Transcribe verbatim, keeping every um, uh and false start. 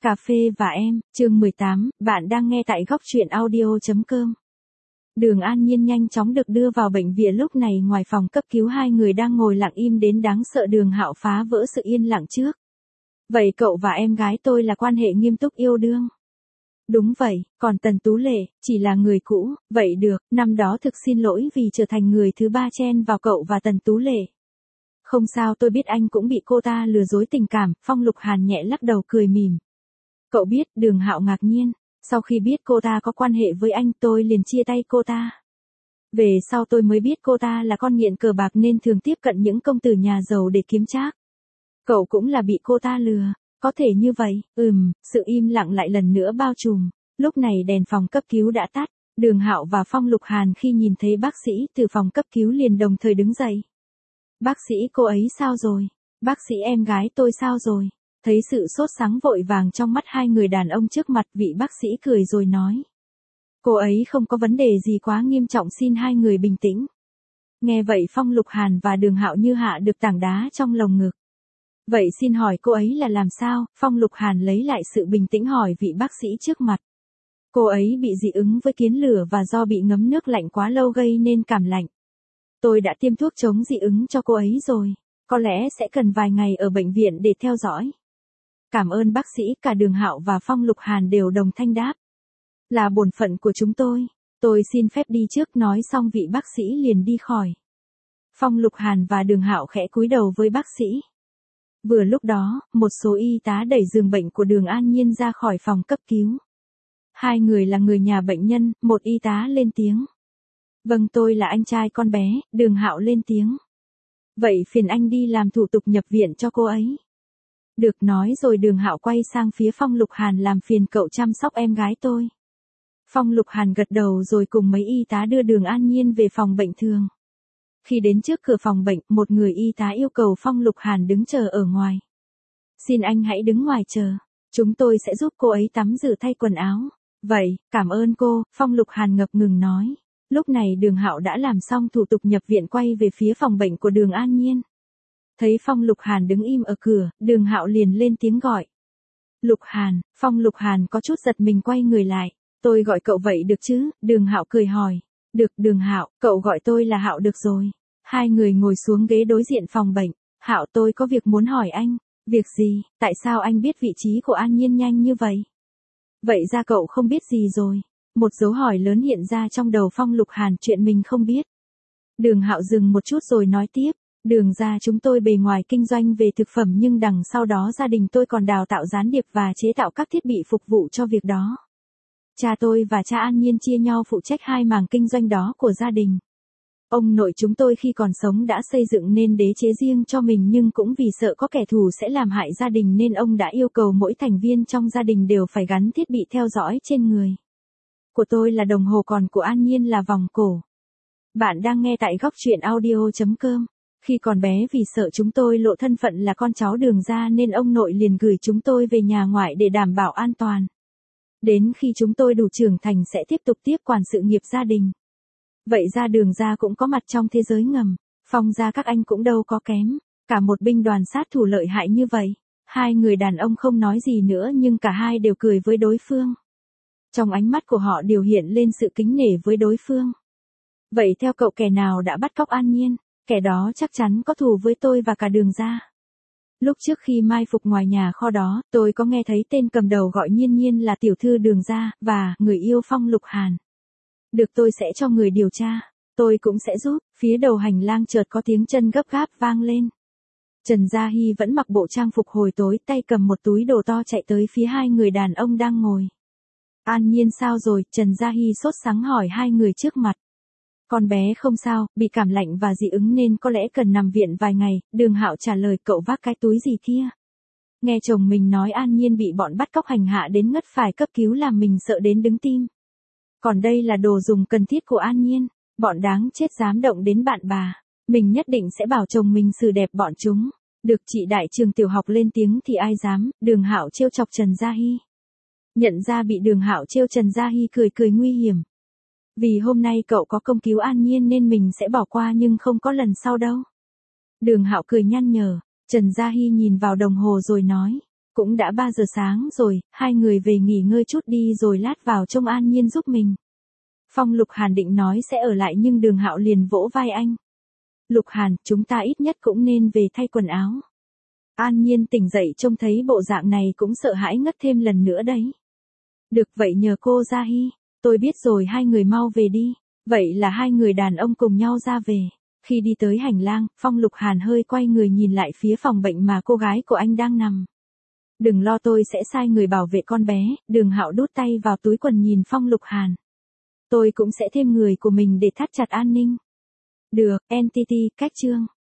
Cà phê và em, chương mười tám, bạn đang nghe tại góc truyện audio.com. Đường An Nhiên nhanh chóng được đưa vào bệnh viện, lúc này ngoài phòng cấp cứu hai người đang ngồi lặng im đến đáng sợ. Đường Hạo phá vỡ sự yên lặng trước. Vậy cậu và em gái tôi là quan hệ nghiêm túc yêu đương? Đúng vậy, còn Tần Tú Lệ, chỉ là người cũ, vậy được, năm đó thực xin lỗi vì trở thành người thứ ba chen vào cậu và Tần Tú Lệ. Không sao, tôi biết anh cũng bị cô ta lừa dối tình cảm. Phong Lục Hàn nhẹ lắc đầu cười mỉm. Cậu biết, Đường Hạo ngạc nhiên, sau khi biết cô ta có quan hệ với anh tôi liền chia tay cô ta. Về sau tôi mới biết cô ta là con nghiện cờ bạc nên thường tiếp cận những công tử nhà giàu để kiếm trác. Cậu cũng là bị cô ta lừa, có thể như vậy, ừm, sự im lặng lại lần nữa bao trùm. Lúc này đèn phòng cấp cứu đã tắt, Đường Hạo và Phong Lục Hàn khi nhìn thấy bác sĩ từ phòng cấp cứu liền đồng thời đứng dậy. Bác sĩ, cô ấy sao rồi? Bác sĩ, em gái tôi sao rồi? Thấy sự sốt sắng vội vàng trong mắt hai người đàn ông trước mặt, vị bác sĩ cười rồi nói. Cô ấy không có vấn đề gì quá nghiêm trọng, xin hai người bình tĩnh. Nghe vậy Phong Lục Hàn và Đường Hạo như hạ được tảng đá trong lồng ngực. Vậy xin hỏi cô ấy là làm sao? Phong Lục Hàn lấy lại sự bình tĩnh hỏi vị bác sĩ trước mặt. Cô ấy bị dị ứng với kiến lửa và do bị ngấm nước lạnh quá lâu gây nên cảm lạnh. Tôi đã tiêm thuốc chống dị ứng cho cô ấy rồi. Có lẽ sẽ cần vài ngày ở bệnh viện để theo dõi. Cảm ơn bác sĩ. Cả Đường Hạo và Phong Lục Hàn đều đồng thanh đáp. Là bổn phận của chúng tôi. Tôi xin phép đi trước, nói xong vị bác sĩ liền đi khỏi. Phong Lục Hàn và Đường Hạo khẽ cúi đầu với bác sĩ. Vừa lúc đó, một số y tá đẩy giường bệnh của Đường An Nhiên ra khỏi phòng cấp cứu. Hai người là người nhà bệnh nhân, một y tá lên tiếng. Vâng, tôi là anh trai con bé. Đường Hạo lên tiếng. Vậy phiền anh đi làm thủ tục nhập viện cho cô ấy. Được, nói rồi Đường Hạo quay sang phía Phong Lục Hàn, làm phiền cậu chăm sóc em gái tôi. Phong Lục Hàn gật đầu rồi cùng mấy y tá đưa Đường An Nhiên về phòng bệnh thường. Khi đến trước cửa phòng bệnh, một người y tá yêu cầu Phong Lục Hàn đứng chờ ở ngoài. Xin anh hãy đứng ngoài chờ, chúng tôi sẽ giúp cô ấy tắm rửa thay quần áo. Vậy, cảm ơn cô, Phong Lục Hàn ngập ngừng nói. Lúc này Đường Hạo đã làm xong thủ tục nhập viện, quay về phía phòng bệnh của Đường An Nhiên. Thấy Phong Lục Hàn đứng im ở cửa, Đường Hạo liền lên tiếng gọi. Lục Hàn. Phong Lục Hàn có chút giật mình quay người lại. Tôi gọi cậu vậy được chứ? Đường Hạo cười hỏi. Được, Đường Hạo, cậu gọi tôi là Hạo được rồi. Hai người ngồi xuống ghế đối diện phòng bệnh. Hạo, tôi có việc muốn hỏi anh. Việc gì? Tại sao anh biết vị trí của An Nhiên nhanh như vậy? Vậy ra cậu không biết gì rồi. Một dấu hỏi lớn hiện ra trong đầu Phong Lục Hàn, chuyện mình không biết. Đường Hạo dừng một chút rồi nói tiếp. Đường ra chúng tôi bề ngoài kinh doanh về thực phẩm nhưng đằng sau đó gia đình tôi còn đào tạo gián điệp và chế tạo các thiết bị phục vụ cho việc đó. Cha tôi và cha An Nhiên chia nhau phụ trách hai mảng kinh doanh đó của gia đình. Ông nội chúng tôi khi còn sống đã xây dựng nên đế chế riêng cho mình, nhưng cũng vì sợ có kẻ thù sẽ làm hại gia đình nên ông đã yêu cầu mỗi thành viên trong gia đình đều phải gắn thiết bị theo dõi trên người. Của tôi là đồng hồ, còn của An Nhiên là vòng cổ. Bạn đang nghe tại góc truyện audio.com. Khi còn bé vì sợ chúng tôi lộ thân phận là con cháu Đường ra nên ông nội liền gửi chúng tôi về nhà ngoại để đảm bảo an toàn. Đến khi chúng tôi đủ trưởng thành sẽ tiếp tục tiếp quản sự nghiệp gia đình. Vậy ra Đường ra cũng có mặt trong thế giới ngầm. Phong ra các anh cũng đâu có kém. Cả một binh đoàn sát thủ lợi hại như vậy. Hai người đàn ông không nói gì nữa nhưng cả hai đều cười với đối phương. Trong ánh mắt của họ đều hiện lên sự kính nể với đối phương. Vậy theo cậu, kẻ nào đã bắt cóc An Nhiên? Kẻ đó chắc chắn có thù với tôi và cả Đường ra. Lúc trước khi mai phục ngoài nhà kho đó, tôi có nghe thấy tên cầm đầu gọi Nhiên Nhiên là tiểu thư Đường ra, và người yêu Phong Lục Hàn. Được, tôi sẽ cho người điều tra. Tôi cũng sẽ giúp. Phía đầu hành lang chợt có tiếng chân gấp gáp vang lên. Trần Gia Hy vẫn mặc bộ trang phục hồi tối, tay cầm một túi đồ to chạy tới phía hai người đàn ông đang ngồi. An Nhiên sao rồi? Trần Gia Hy sốt sắng hỏi hai người trước mặt. Con bé không sao, bị cảm lạnh và dị ứng nên có lẽ cần nằm viện vài ngày. Đường Hạo trả lời. Cậu vác cái túi gì kia? Nghe chồng mình nói An Nhiên bị bọn bắt cóc hành hạ đến ngất phải cấp cứu làm mình sợ đến đứng tim. Còn đây là đồ dùng cần thiết của An Nhiên. Bọn đáng chết dám động đến bạn bà. Mình nhất định sẽ bảo chồng mình xử đẹp bọn chúng. Được, chị đại trường tiểu học lên tiếng thì ai dám. Đường Hạo trêu chọc Trần Gia Hy. Nhận ra bị Đường Hạo trêu, Trần Gia Hy cười cười nguy hiểm. Vì hôm nay cậu có công cứu An Nhiên nên mình sẽ bỏ qua nhưng không có lần sau đâu. Đường Hạo cười nhăn nhở. Trần Gia Hy nhìn vào đồng hồ rồi nói. Cũng đã ba giờ sáng rồi, hai người về nghỉ ngơi chút đi rồi lát vào trông An Nhiên giúp mình. Phong Lục Hàn định nói sẽ ở lại nhưng Đường Hạo liền vỗ vai anh. Lục Hàn, chúng ta ít nhất cũng nên về thay quần áo. An Nhiên tỉnh dậy trông thấy bộ dạng này cũng sợ hãi ngất thêm lần nữa đấy. Được vậy nhờ cô Gia Hi, tôi biết rồi hai người mau về đi. Vậy là hai người đàn ông cùng nhau ra về. Khi đi tới hành lang, Phong Lục Hàn hơi quay người nhìn lại phía phòng bệnh mà cô gái của anh đang nằm. Đừng lo, tôi sẽ sai người bảo vệ con bé. Đường Hạo đút tay vào túi quần nhìn Phong Lục Hàn. Tôi cũng sẽ thêm người của mình để thắt chặt an ninh. Được, en tê tê, cách chương.